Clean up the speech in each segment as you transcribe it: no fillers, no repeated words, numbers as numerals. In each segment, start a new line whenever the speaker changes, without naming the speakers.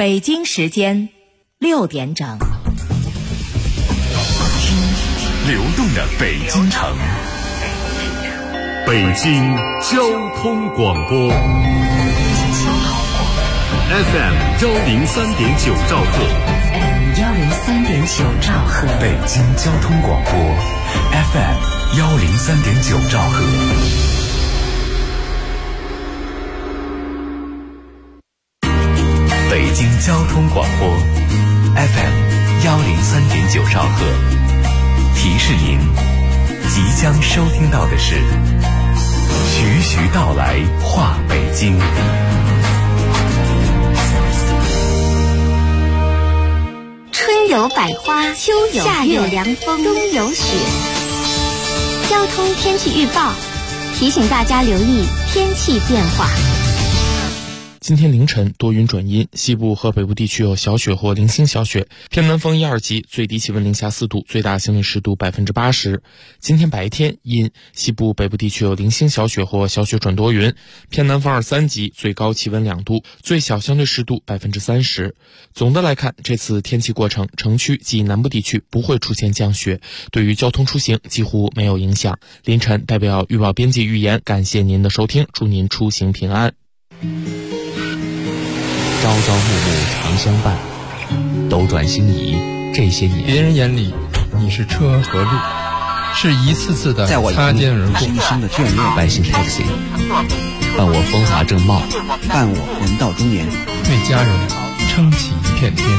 北京时间6点整。
听流动的北京城，北京交通广播 FM 103.9兆赫
103.9兆赫，
北京交通广播 FM 103.9兆赫。北京交通广播 FM 103.9兆赫，提示您，即将收听到的是徐徐道来话北京。
春有百花，秋有夏有凉风，冬有雪。交通天气预报提醒大家留意天气变化。
今天凌晨多云转阴，西部和北部地区有小雪或零星小雪，偏南风1、2级，最低气温零下4度，最大相对湿度80%。今天白天阴，西部北部地区有零星小雪或小雪转多云，偏南风2、3级，最高气温2度，最小相对湿度30%。总的来看，这次天气过程，城区及南部地区不会出现降雪，对于交通出行几乎没有影响。凌晨代表预报编辑预言，感谢您的收听，祝您出行平安。
朝朝暮暮常相伴，斗转星移这些年，
别人眼里你是车和路，是一次次的擦肩而过，
一生的眷恋。百姓 taxi 伴我风华正茂，
伴我人到中年，
为家人撑起一片天。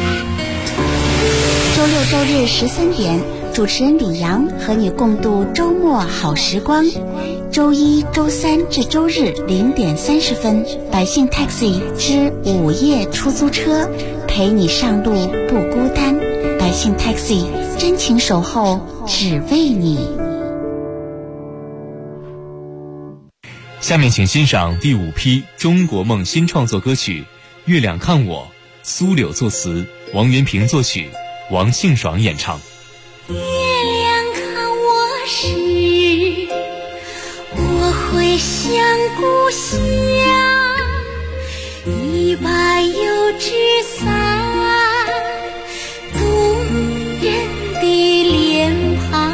周六周日13点，主持人李阳和你共度周末好时光。周一、周三至周日0点30分，百姓 taxi 之午夜出租车，陪你上路不孤单。百姓 taxi 真情守候，只为你。
下面请欣赏第5批中国梦新创作歌曲《月亮看我》，苏柳作词，王元平作曲，王信爽演唱。
月亮看我时，我会想故乡，一把油纸伞，动人的脸庞，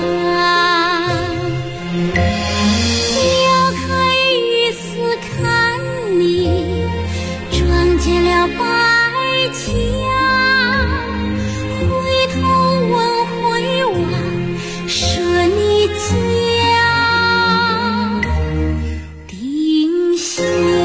撩开雨丝看你，撞见了白墙，回头问回望，说你家丁香。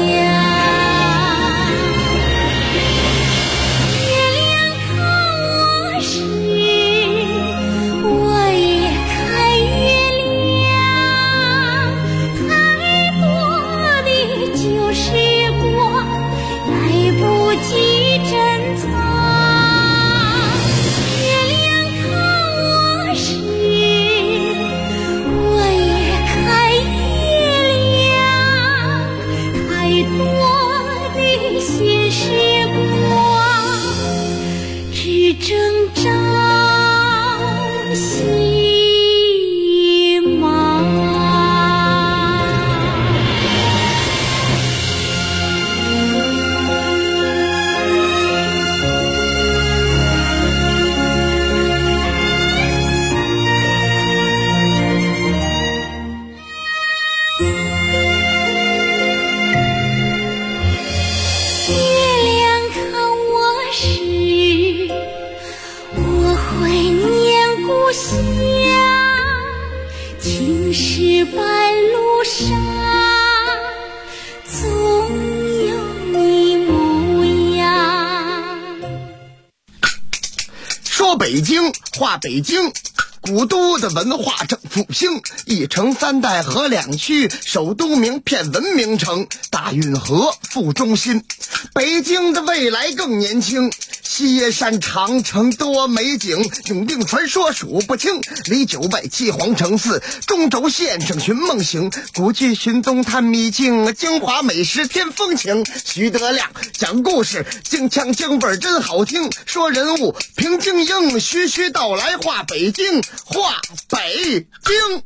北京话北京，古都的文化正复兴，一城三代合两区，首都名片文明城，大运河副中心。北京的未来更年轻，西野山长城多美景，永定传说数不清，离九外七皇城寺，中轴线上寻梦行，古迹寻踪探秘境，京华美食添风情。徐德亮讲故事，京腔京味真好听，说人物评京英，徐徐道来话北京，话北京。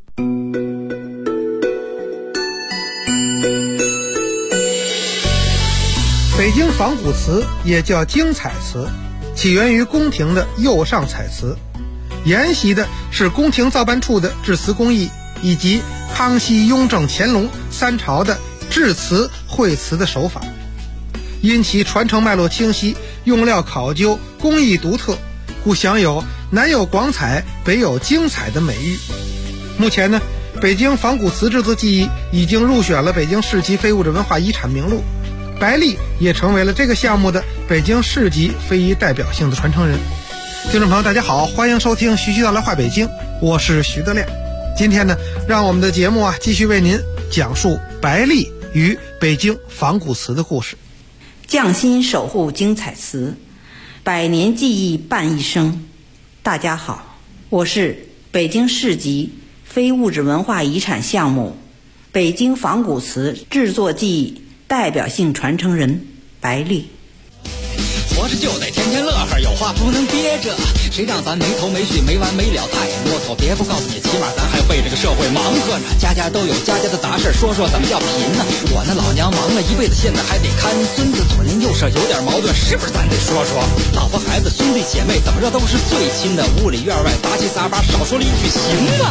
北京仿古瓷也叫京彩瓷，起源于宫廷的釉上彩瓷，沿袭的是宫廷造办处的制瓷工艺，以及康熙、雍正、乾隆3朝的制瓷绘瓷的手法。因其传承脉络清晰，用料考究，工艺独特，故享有南有广彩，北有京彩的美誉。目前呢，北京仿古瓷制作技艺已经入选了北京市级非物质文化遗产名录，白丽也成为了这个项目的北京市级非遗代表性的传承人。听众朋友大家好，欢迎收听徐徐道来话北京，我是徐德亮。今天呢，让我们的节目继续为您讲述白丽与北京仿古瓷的故事。
匠心守护京彩瓷，百年技艺伴一生。大家好，我是北京市级非物质文化遗产项目北京仿古瓷制作技艺代表性传承人白丽。
活着就得天天乐呵，有话不能憋着，谁让咱没头没绪没完没了太啰嗦。别不告诉你，起码咱还为这个社会忙活着，家家都有家家的杂事，说说怎么叫贫呢？我那老娘忙了一辈子，现在还得看孙子，左邻右舍有点矛盾，是不是咱得说说？老婆孩子兄弟姐妹怎么着都是最亲的，屋里院外杂七杂八，少说了一句行吗？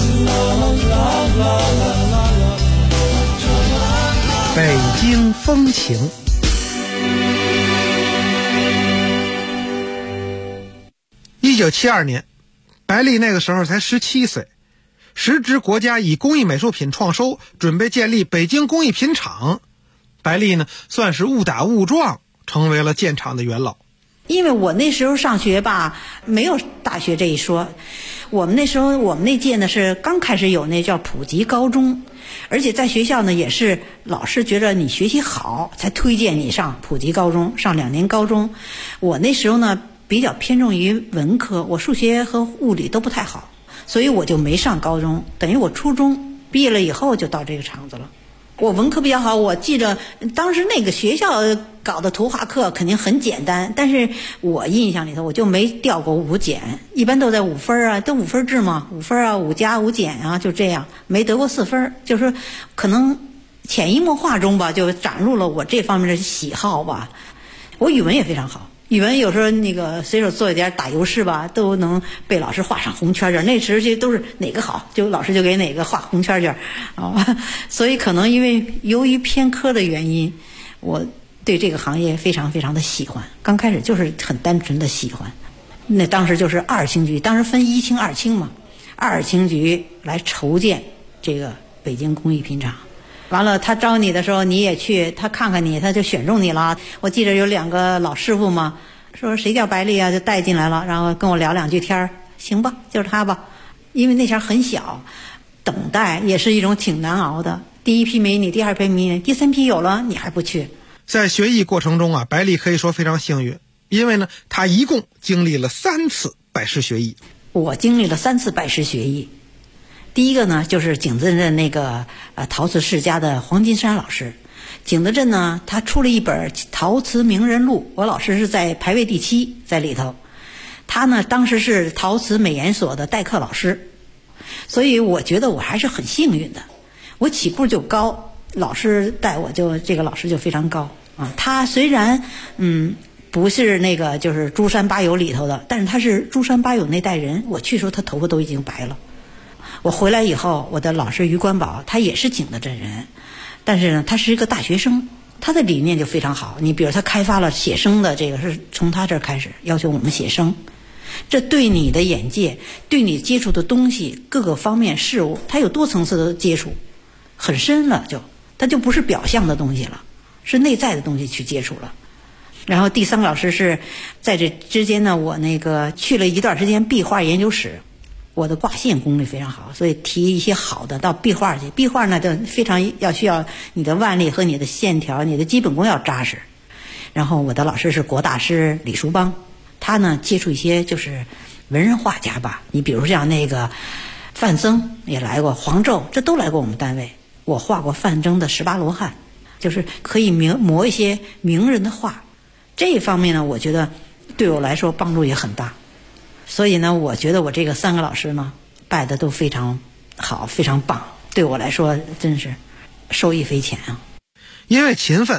北京风情。1972年，白丽那个时候才17岁，时值国家以工艺美术品创收，准备建立北京工艺品厂。白丽呢，算是误打误撞成为了建厂的元老。
因为我那时候上学吧，没有大学这一说。我们那时候，我们那届呢是刚开始有那叫普及高中，而且在学校呢也是老师觉得你学习好，才推荐你上普及高中，上2年高中。我那时候呢比较偏重于文科，我数学和物理都不太好，所以我就没上高中，等于我初中毕业了以后就到这个厂子了。我文科比较好，我记着当时那个学校搞的图画课肯定很简单，但是我印象里头我就没掉过5减，一般都在5分啊，都5分制嘛，5分啊，5加5减啊，就这样，没得过4分，就是可能潜移默化中吧，就展露了我这方面的喜好吧。我语文也非常好，语文有时候那个随手做一点打油诗吧，都能被老师画上红圈圈。那时候都是哪个好，就老师就给哪个画红圈圈啊。所以可能由于偏科的原因，我对这个行业非常非常的喜欢。刚开始就是很单纯的喜欢。那当时就是2轻局，当时分1轻2轻嘛，2轻局来筹建这个北京工艺品厂。完了他招你的时候你也去，他看看你，他就选中你了。我记得有2个老师傅嘛，说谁叫白丽啊，就带进来了，然后跟我聊2句天，行吧，就是他吧。因为那前很小，等待也是一种挺难熬的。第1批没你，第2批没你，第3批有了你还不去。
在学艺过程中啊，白丽可以说非常幸运，因为呢他一共经历了3次拜师学艺。
我经历了3次拜师学艺。第一个呢，就是景德镇那个陶瓷世家的黄金山老师。景德镇呢，他出了一本陶瓷名人录，我老师是在排位第7在里头。他呢，当时是陶瓷美研所的代课老师，所以我觉得我还是很幸运的。我起步就高，老师带我就这个老师就非常高啊。他虽然不是那个就是珠山八友里头的，但是他是珠山八友那代人。我去的时候他头发都已经白了。我回来以后，我的老师于关宝，他也是景德镇人，但是呢，他是一个大学生，他的理念就非常好。你比如他开发了写生的这个，是从他这儿开始要求我们写生，这对你的眼界，对你接触的东西各个方面事物，他有多层次的接触，很深了，他就不是表象的东西了，是内在的东西去接触了。然后第3个老师是在这之间呢，我那个去了一段时间壁画研究室。我的挂线功力非常好，所以提一些好的到壁画去。壁画呢，就非常需要你的腕力和你的线条，你的基本功要扎实。然后我的老师是国大师李叔邦，他呢接触一些就是文人画家吧。你比如像那个范增也来过，黄胄这都来过我们单位。我画过范增的18罗汉，就是可以摹一些名人的画。这一方面呢，我觉得对我来说帮助也很大。所以呢，我觉得我这个3个老师呢，拜的都非常好，非常棒，对我来说真是受益匪浅啊。
因为勤奋，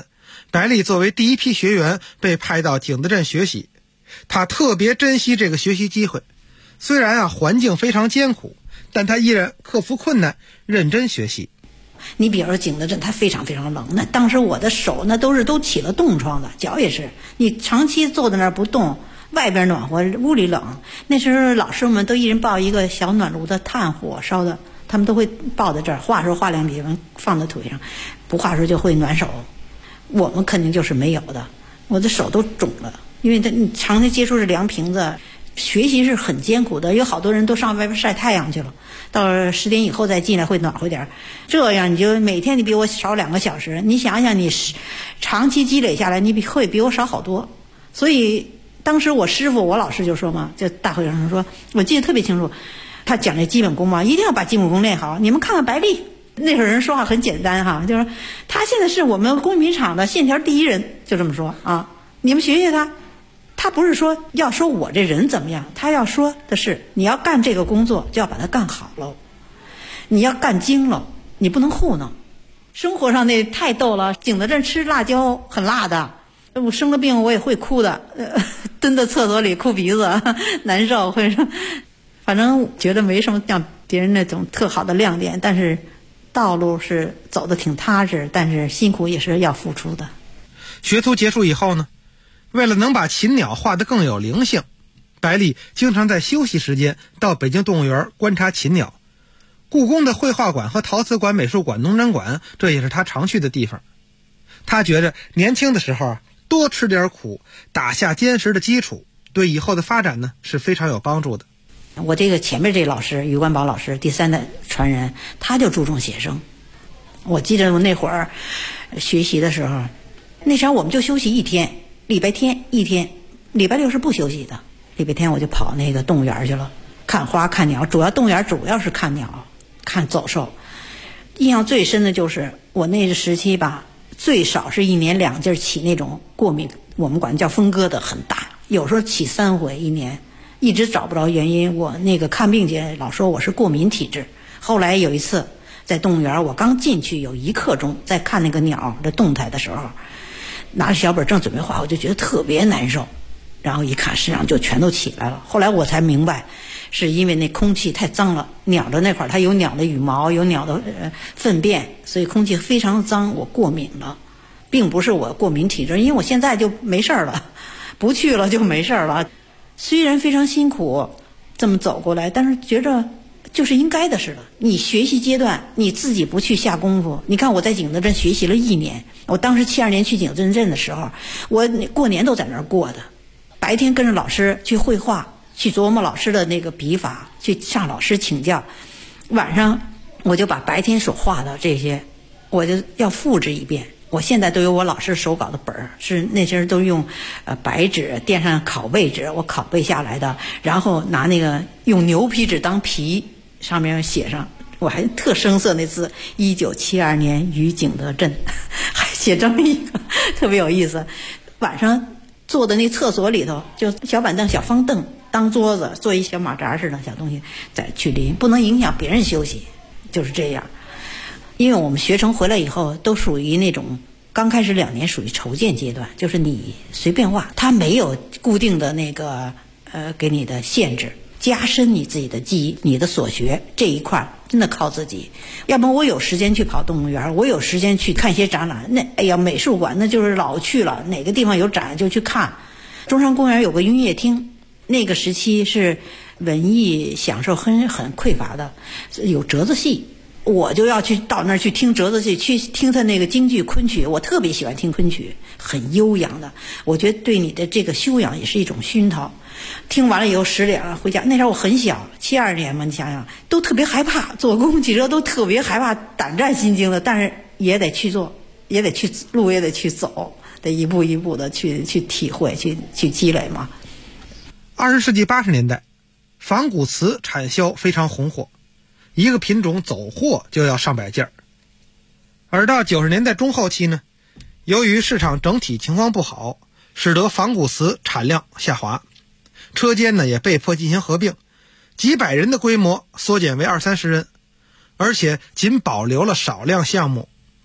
白丽作为第一批学员被派到景德镇学习，他特别珍惜这个学习机会。虽然环境非常艰苦，但他依然克服困难，认真学习。
你比如说景德镇，它非常非常冷，那当时我的手那都起了冻疮的，脚也是。你长期坐在那儿不动，外边暖和，屋里冷。那时候老师们都一人抱一个小暖炉的炭火烧的，他们都会抱在这儿，化时候化凉皮放在腿上，不化时候就会暖手。我们肯定就是没有的，我的手都肿了，因为你长期接触是凉瓶子，学习是很艰苦的。有好多人都上外边晒太阳去了，到10点以后再进来会暖和点，这样你就每天你比我少2个小时，你想想你长期积累下来，你会比我少好多。所以当时我师傅我老师就说嘛，就大和尚说，我记得特别清楚，他讲这基本功嘛，一定要把基本功练好。你们看看白丽，那会儿人说话很简单哈，就是他现在是我们工芸厂的线条第一人，就这么说啊。你们学学他，他不是说要说我这人怎么样，他要说的是你要干这个工作就要把它干好了，你要干精了，你不能糊弄。生活上那太逗了，景德镇吃辣椒很辣的，我生了病我也会哭的，蹲在厕所里哭鼻子难受，会说反正觉得没什么像别人那种特好的亮点，但是道路是走得挺踏实，但是辛苦也是要付出的。
学徒结束以后呢，为了能把禽鸟画得更有灵性，白丽经常在休息时间到北京动物园观察禽鸟。故宫的绘画馆和陶瓷馆、美术馆、农展馆，这也是他常去的地方。他觉着年轻的时候多吃点苦，打下坚实的基础，对以后的发展呢是非常有帮助的。
我这个前面这老师余冠宝老师第3代传人，他就注重写生。我记得我那会儿学习的时候，那时候我们就休息1天，礼拜天1天，礼拜6是不休息的。礼拜天我就跑那个动物园去了，看花看鸟，主要动物园主要是看鸟看走兽。印象最深的就是我那个时期吧，最少是1年2季起那种过敏，我们管叫风疙瘩很大，有时候起3回1年，一直找不着原因。我那个看病去老说我是过敏体质。后来有一次在动物园，我刚进去有1刻钟，在看那个鸟的动态的时候，拿着小本正准备画，我就觉得特别难受，然后一看身上就全都起来了。后来我才明白，是因为那空气太脏了，鸟的那块它有鸟的羽毛，有鸟的粪便，所以空气非常脏，我过敏了，并不是我过敏体质，因为我现在就没事了，不去了就没事了。虽然非常辛苦这么走过来，但是觉着就是应该的似的。你学习阶段你自己不去下功夫，你看我在景德镇学习了1年，我当时72年去景德镇的时候，我过年都在那儿过的，白天跟着老师去绘画，去琢磨老师的那个笔法，去向老师请教，晚上我就把白天所画的这些我就要复制一遍。我现在都有我老师手稿的本儿，是那些人都用白纸垫上拷贝纸，我拷贝下来的，然后拿那个用牛皮纸当皮，上面写上，我还特生涩那字1972年于景德镇，还写这么一个特别有意思。晚上坐的那厕所里头，就小板凳小方凳当桌子，做一小马扎似的小东西再去临，不能影响别人休息，就是这样。因为我们学成回来以后都属于那种刚开始2年属于筹建阶段，就是你随便画，它没有固定的那个给你的限制，加深你自己的记忆，你的所学这一块真的靠自己。要不然我有时间去跑动物园，我有时间去看一些展览，那哎呀美术馆那就是老去了，哪个地方有展就去看。中山公园有个音乐厅，那个时期是文艺享受很匮乏的，有折子戏，我就要去到那儿去听折子戏，去听他那个京剧昆曲，我特别喜欢听昆曲，很悠扬的，我觉得对你的这个修养也是一种熏陶。听完了以后10点了回家，那时候我很小，72年嘛，你想想都特别害怕，坐公共汽车都特别害怕，胆战心惊的，但是也得去做，也得去路，也得去走，得一步一步的去体会，去积累嘛。
20世纪80年代，仿古瓷产销非常红火，一个品种走货就要上百件。而到90年代中后期呢，由于市场整体情况不好，使得仿古瓷产量下滑，车间呢也被迫进行合并，几百人的规模缩减为20-30人，而且仅保留了少量项目。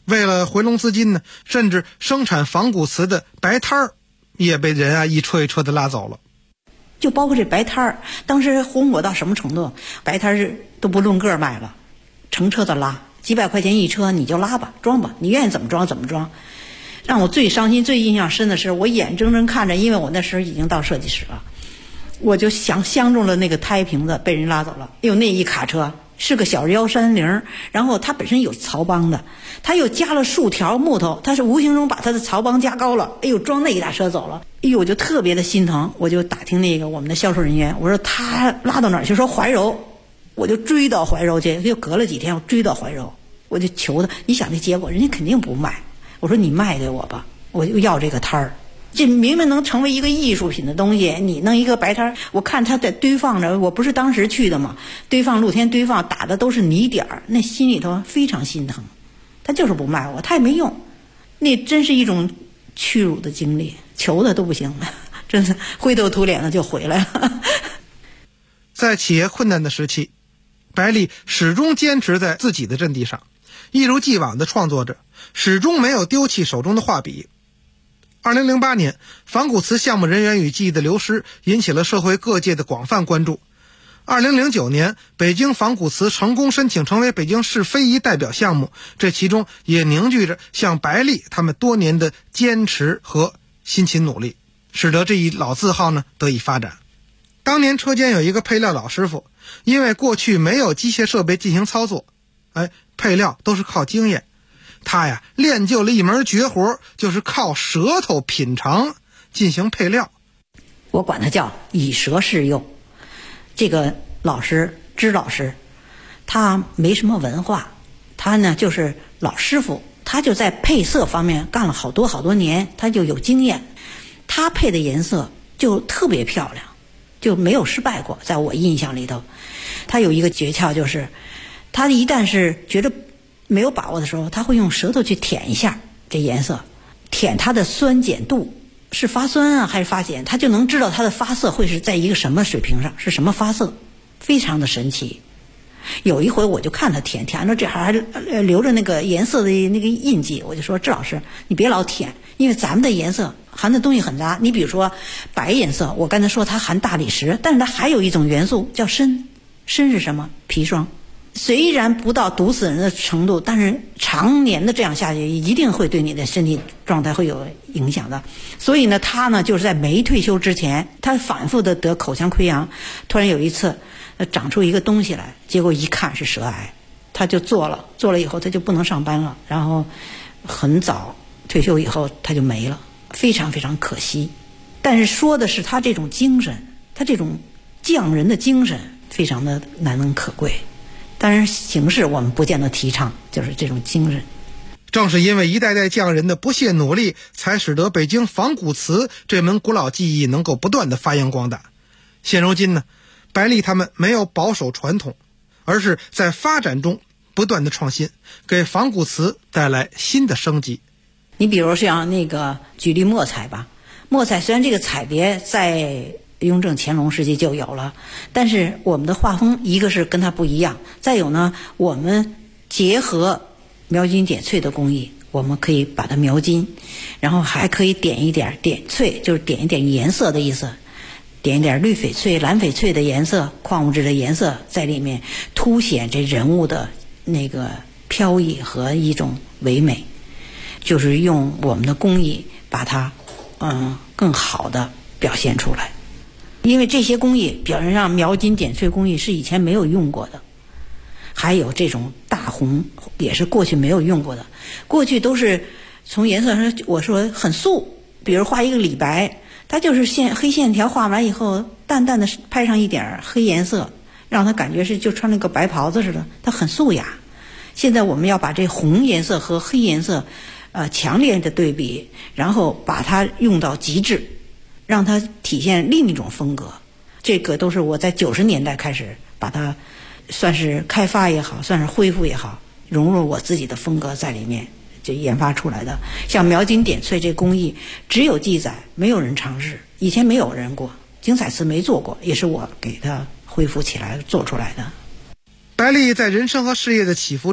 为了回笼资金呢，甚至生产仿古瓷的白摊儿也被人一车一车的拉走了。
就包括这白摊儿，当时红火到什么程度？白摊儿都不论个卖了，成车的拉，几百块钱一车，你就拉吧，装吧，你愿意怎么装怎么装。让我最伤心、最印象深的是，我眼睁睁看着，因为我那时候已经到设计室了，我就相中了那个胎瓶子，被人拉走了。哎呦，那一卡车是个小130，然后它本身有槽帮的，它又加了数条木头，它是无形中把它的槽帮加高了。哎呦，装那一大车走了。哎呦，我就特别的心疼，我就打听那个我们的销售人员，我说他拉到哪儿去？说怀柔，我就追到怀柔去，又隔了几天我追到怀柔，我就求他，你想这结果，人家肯定不卖。我说你卖给我吧，我就要这个摊儿。这明明能成为一个艺术品的东西，你弄一个白摊儿，我看他在堆放着，我不是当时去的嘛，堆放露天堆放，打的都是泥点儿，那心里头非常心疼。他就是不卖我，他也没用，那真是一种屈辱的经历，求他都不行了，真是灰头土脸的就回来了。
在企业困难的时期，白丽始终坚持在自己的阵地上，一如既往地创作着，始终没有丢弃手中的画笔。2008年，仿古瓷项目人员与技艺的流失引起了社会各界的广泛关注。2009年，北京仿古瓷成功申请成为北京市非遗代表项目，这其中也凝聚着像白丽他们多年的坚持和辛勤努力，使得这一老字号呢得以发展。当年车间有一个配料老师傅，因为过去没有机械设备进行操作，配料都是靠经验，他呀练就了一门绝活，就是靠舌头品尝进行配料。
我管他叫以舌试釉。这个老师支老师，他没什么文化，他呢就是老师傅，他就在配色方面干了好多年，他就有经验，他配的颜色就特别漂亮，就没有失败过。在我印象里头，他有一个诀窍，就是他一旦是觉得没有把握的时候，他会用舌头去舔一下这颜色，舔它的酸碱度，是发酸啊还是发碱，他就能知道它的发色会是在一个什么水平上，是什么发色，非常的神奇。有一回我就看他舔着这还留着那个颜色的那个印记，我就说支老师你别老舔，因为咱们的颜色含的东西很杂。你比如说白颜色，我刚才说它含大理石，但是它还有一种元素叫砷。砷是什么？砒霜。虽然不到毒死人的程度，但是常年的这样下去一定会对你的身体状态会有影响的。所以呢他呢就是在没退休之前，他反复的得口腔溃疡，突然有一次长出一个东西来，结果一看是舌癌，他就做了以后他就不能上班了，然后很早退休以后他就没了，非常非常可惜。但是说的是他这种精神，他这种匠人的精神非常的难能可贵。当然形式我们不见得提倡，就是这种精神。
正是因为一代代匠人的不懈努力，才使得北京仿古瓷这门古老技艺能够不断的发扬光大。现如今呢，白丽他们没有保守传统，而是在发展中不断的创新，给仿古瓷带来新的生机。
你比如像那个举例墨彩吧，墨彩虽然这个彩别在雍正乾隆时期就有了，但是我们的画风一个是跟它不一样，再有呢我们结合描金点翠的工艺，我们可以把它描金，然后还可以点一点点翠，就是点一点颜色的意思，点一点绿翡翠蓝翡翠的颜色，矿物质的颜色在里面，凸显这人物的那个飘逸和一种唯美，就是用我们的工艺把它更好的表现出来。因为这些工艺表现上描金点翠工艺是以前没有用过的，还有这种大红也是过去没有用过的。过去都是从颜色上我说很素，比如画一个李白，它就是黑线条画完以后淡淡的拍上一点黑颜色，让它感觉是就穿了个白袍子似的，它很素雅。现在我们要把这红颜色和黑颜色强烈的对比，然后把它用到极致，让它体现另一种风格。这个都是我在90年代开始把它算是开发也好，算是恢复也好，融入我自己的风格在里面就研发出来的。像描金点翠这工艺只有记载，没有人尝试，以前没有人过，精彩瓷没做过，也是我给它恢复起来做出来的。
白丽在人生和事业的起伏中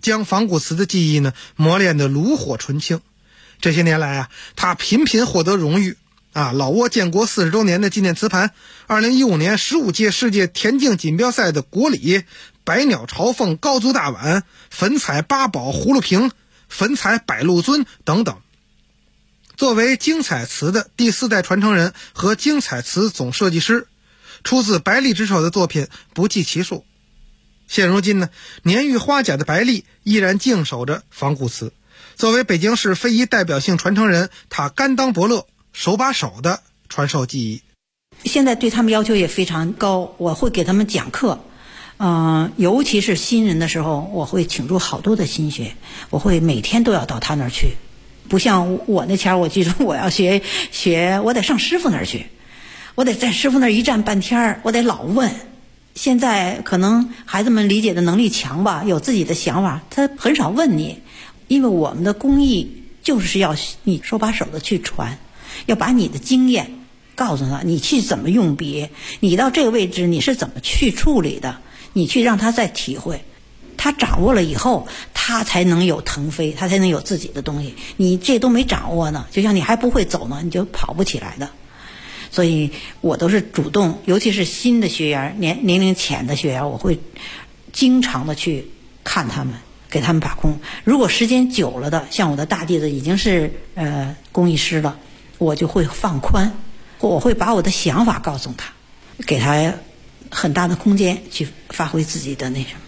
将仿古瓷的技艺呢磨练得炉火纯青。这些年来啊，他频频获得荣誉啊，老挝建国40周年的纪念瓷盘，2015年15届世界田径锦标赛的国礼，百鸟朝凤高足大碗，粉彩八宝葫芦瓶，粉彩百鹿尊等等。作为精彩瓷的第4代传承人和精彩瓷总设计师，出自白丽之手的作品不计其数。现如今呢，年逾花甲的白丽依然静守着仿古瓷。作为北京市非遗代表性传承人，他甘当伯乐，手把手的传授技艺。
现在对他们要求也非常高，我会给他们讲课，尤其是新人的时候，我会倾注好多的心血，我会每天都要到他那儿去。不像我那前儿，我记住我要学，我得上师傅那儿去，我得在师傅那儿一站半天，我得老问。现在可能孩子们理解的能力强吧，有自己的想法，他很少问你，因为我们的工艺就是要你手把手的去传，要把你的经验告诉他，你去怎么用笔，你到这个位置你是怎么去处理的，你去让他再体会。他掌握了以后，他才能有腾飞，他才能有自己的东西。你这都没掌握呢，就像你还不会走呢，你就跑不起来的。所以我都是主动，尤其是新的学员，年龄浅的学员，我会经常的去看他们，给他们把控。如果时间久了的，像我的大弟子已经是工艺师了，我就会放宽，我会把我的想法告诉他，给他很大的空间去发挥自己的那什么。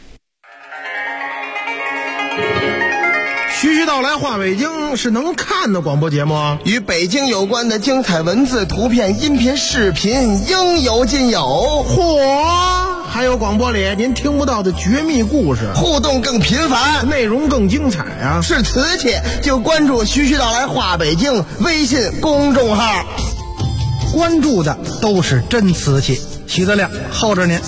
徐徐道来话北京是能看的广播节目，
与北京有关的精彩文字、图片、音频、视频应有尽有。
嚯！还有广播里您听不到的绝密故事，
互动更频繁，
内容更精彩啊！
是瓷器就关注徐徐道来话北京微信公众号，
关注的都是真瓷器。徐德亮候着您。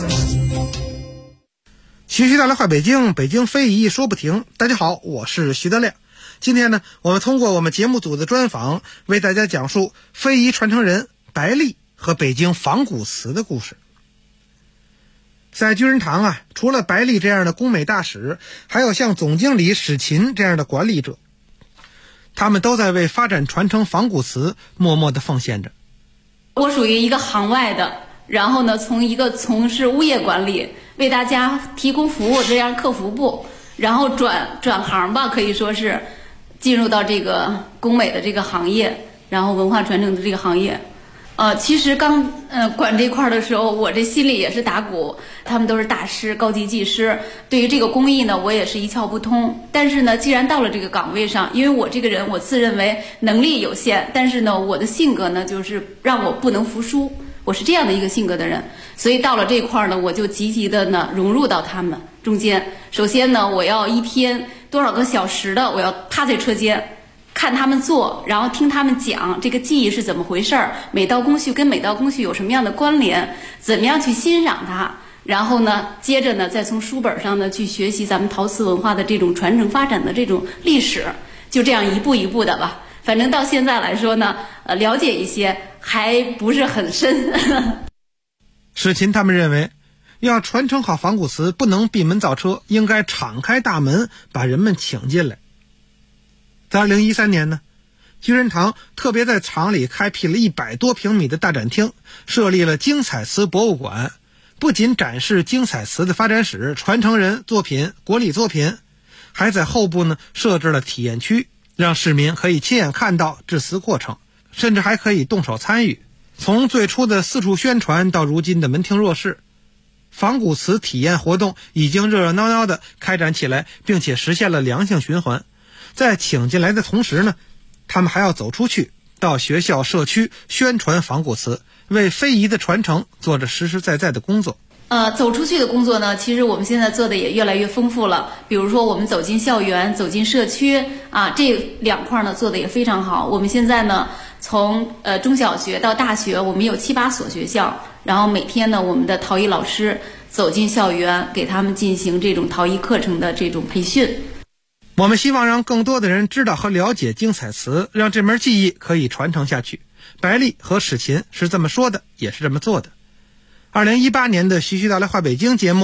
徐徐道来话北京，北京非遗说不停。大家好，我是徐德亮。今天呢，我们通过我们节目组的专访，为大家讲述非遗传承人白丽和北京仿古瓷的故事。在居仁堂啊，除了白丽这样的工美大使，还有像总经理史琴这样的管理者，他们都在为发展传承仿古瓷默默地奉献着。
我属于一个行外的，然后呢，从一个从事物业管理，为大家提供服务这样客服部，然后转行吧，可以说是进入到这个工美的这个行业，然后文化传承的这个行业。其实刚管这块的时候，我这心里也是打鼓。他们都是大师、高级技师，对于这个工艺呢，我也是一窍不通。但是呢，既然到了这个岗位上，因为我这个人，我自认为能力有限，但是呢，我的性格呢，就是让我不能服输。我是这样的一个性格的人，所以到了这块呢，我就积极的呢融入到他们中间。首先呢，我要一天多少个小时的，我要趴在车间。看他们做，然后听他们讲这个技艺是怎么回事儿，每道工序跟每道工序有什么样的关联，怎么样去欣赏它，然后呢，接着呢，再从书本上呢去学习咱们陶瓷文化的这种传承发展的这种历史，就这样一步一步的吧。反正到现在来说呢，了解一些，还不是很深。
史琴他们认为，要传承好仿古瓷，不能闭门造车，应该敞开大门，把人们请进来。在2013年呢，居仁堂特别在厂里开辟了100多平米的大展厅，设立了精彩瓷博物馆，不仅展示精彩瓷的发展史、传承人作品、国礼作品，还在后部呢设置了体验区，让市民可以亲眼看到制瓷过程，甚至还可以动手参与。从最初的四处宣传到如今的门庭若市，仿古瓷体验活动已经热热闹闹的开展起来，并且实现了良性循环。在请进来的同时呢，他们还要走出去，到学校、社区宣传仿古瓷，为非遗的传承做着实实在在的工作。
走出去的工作呢，其实我们现在做的也越来越丰富了。比如说，我们走进校园、走进社区啊，这2块呢做的也非常好。我们现在呢，从中小学到大学，我们有7、8所学校，然后每天呢，我们的陶艺老师走进校园，给他们进行这种陶艺课程的这种培训。
我们希望让更多的人知道和了解精彩瓷，让这门技艺可以传承下去。白丽和史琴是这么说的，也是这么做的。2018年的徐徐道来话北京节目，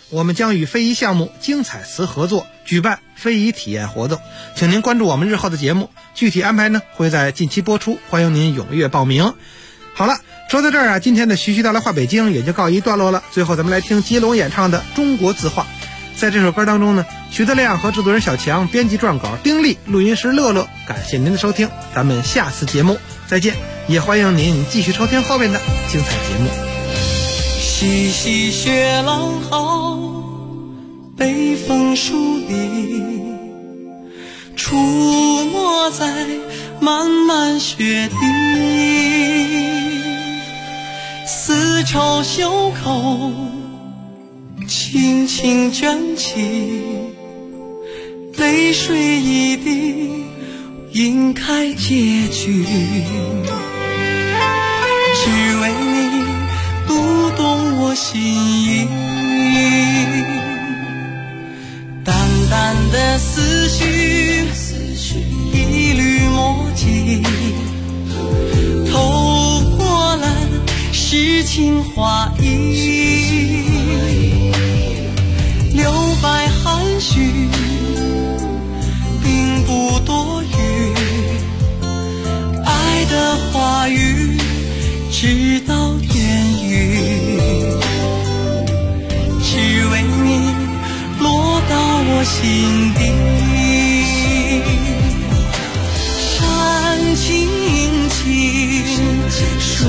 我们将与非遗项目精彩词合作举办非遗体验活动，请您关注我们日后的节目，具体安排呢会在近期播出，欢迎您踊跃报名。好了，说到这儿啊，今天的徐徐道来话北京也就告一段落了。最后咱们来听接龙演唱的《中国字画》。在这首歌当中呢，徐德亮和制作人小强，编辑撰稿丁力，录音师乐乐。感谢您的收听，咱们下次节目再见，也欢迎您继续收听后面的精彩节目。
细细雪浪号，北风疏离，出没在漫漫雪地，丝绸袖口轻轻卷起，泪水一滴晕开结局，只为你读懂我心意，淡淡的思绪一缕墨迹，透过了诗情画意，留白含蓄并不多余，爱的话语直到言语，只为你落到我心底，山青青水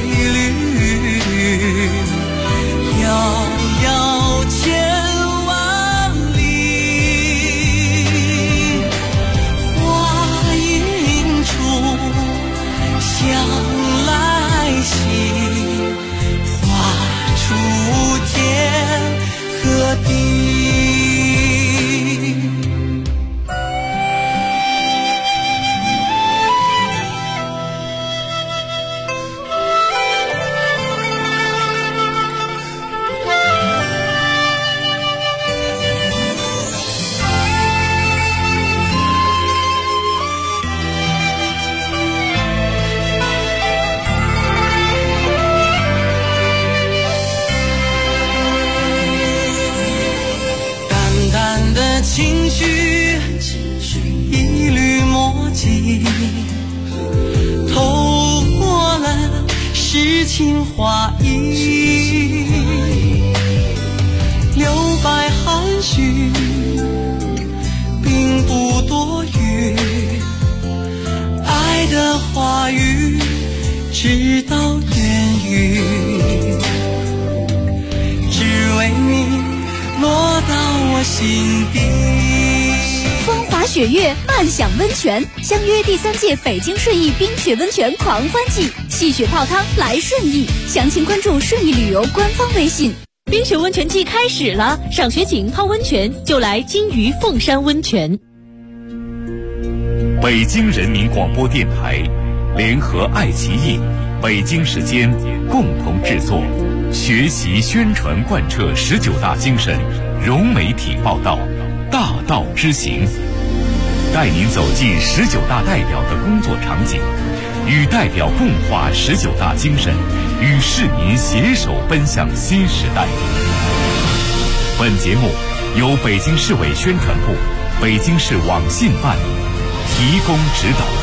绿，遥遥千万里，花影处香来袭，画出天和地。情绪一缕墨迹，透过了诗情画意，留白含蓄并不多余，爱的话语直到言语，只为你落到我心底。
风华雪月，漫享温泉，相约第3届北京顺义冰雪温泉狂欢季，戏雪泡汤来顺义，详情关注顺义旅游官方微信。
冰雪温泉季开始了，赏雪景泡温泉就来金鱼凤山温泉。
北京人民广播电台联合爱奇艺、北京时间共同制作，学习宣传贯彻19大精神，融媒体报道，大道之行，带您走进19大代表的工作场景，与代表共话19大精神，与市民携手奔向新时代。本节目由北京市委宣传部、北京市网信办提供指导。